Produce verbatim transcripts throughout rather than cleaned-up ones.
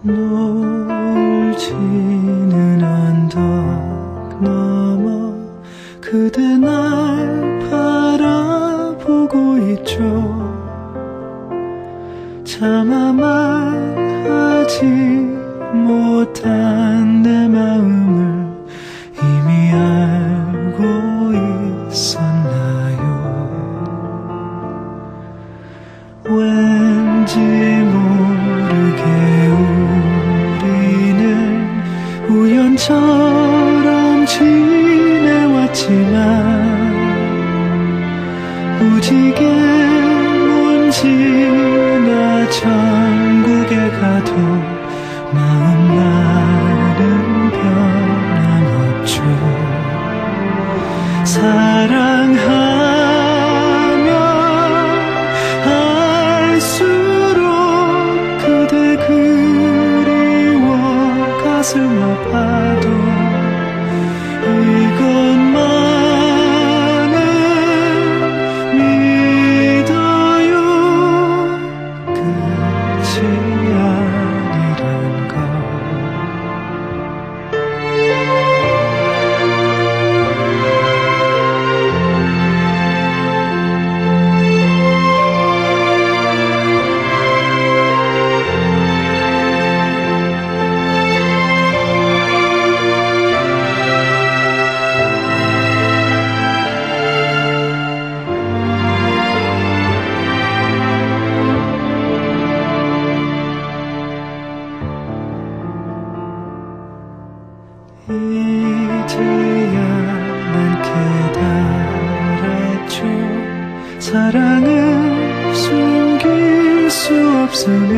노을 지는 언덕 넘어 그대 날 바라보고 있죠. 차마 말하지 못한 내 마음을 이미 알고 있었나요? 왠지 모르게 우리는 우연처럼 지내왔지만 무지개 먼지나 천국에 가도 마음만은 변함없죠. 사랑하며 할수록 그대 그리워 가슴 아파도 이것만은 믿어요. 끝이 아니란 걸. 이제야 난 깨달았죠. 사랑은 숨길 수 없음을.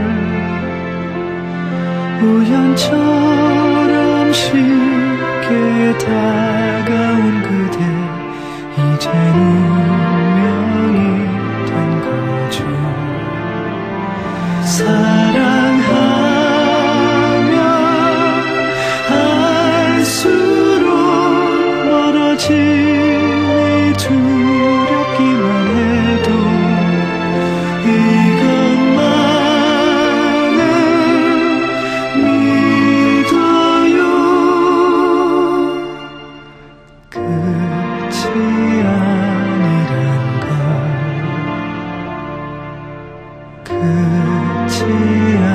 우연처럼 쉽게 다가온 그대 이젠 운명이 된 거죠. 사랑하며 할수록 멀어짐이 두렵기만 해도 이것만은 믿어요. 끝이 아니란 걸. 끝이